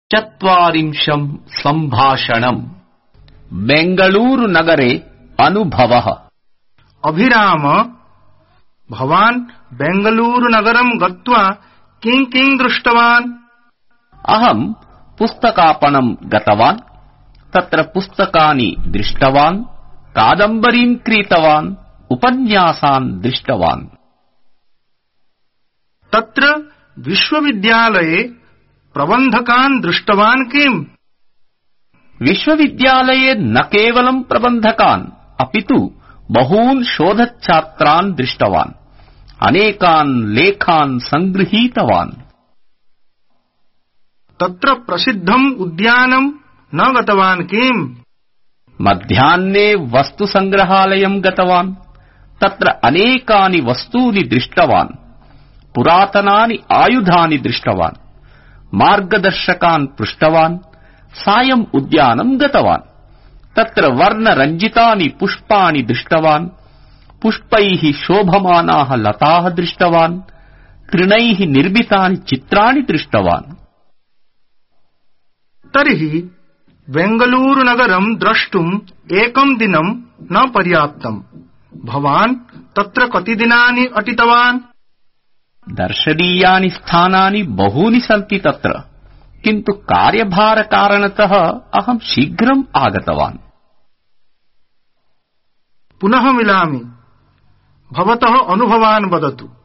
चत्वारिंशं सम्भाषणम्। बेङ्गलूरुनगरे अनुभवः। अभिराम, भवान् बेङ्गलूरुनगरं गत्वा किं किं दृष्टवान्? अहं पुस्तकापणं गतवान्, तत्र पुस्तकानि दृष्टवान्, कादम्बरीं क्रीतवान्, उपन्यासान् दृष्टवान्। तत्र विश्वविद्यालये प्रबन्धकान् दृष्टवान् किम्? विश्वविद्यालये न केवलं प्रबन्धकान् अपितु बहून् शोधच्छात्रान् दृष्टवान्, अनेकान् लेखान् सङ्गृहीतवान्। तत्र प्रसिद्धम् उद्यानं न गतवान् किम्? मध्याह्ने वस्तुसङ्ग्रहालयं गतवान्, तत्र अनेकानि वस्तूनि दृष्टवान्, पुरातनानि आयुधानि दृष्टवान्, मार्गदर्शकान् पृष्टवान्, सायम् उद्यानं गतवान्, तत्र वर्णरञ्जितानि पुष्पाणि दृष्टवान्, पुष्पैः शोभमानाः लताः दृष्टवान्, तृणैः निर्मितानि चित्राणि दृष्टवान्। तर्हि बेङ्गलूरुनगरं द्रष्टुम् एकं दिनं न पर्याप्तम्। भवान् तत्र कति दिनानि अटितवान्? दर्शनीयानि स्थानानि बहूनि सन्ति तत्र, किन्तु कार्यभारकारणतः अहं शीघ्रम् आगतवान्। पुनः मिलामि। भवतः अनुभवान् वदतु।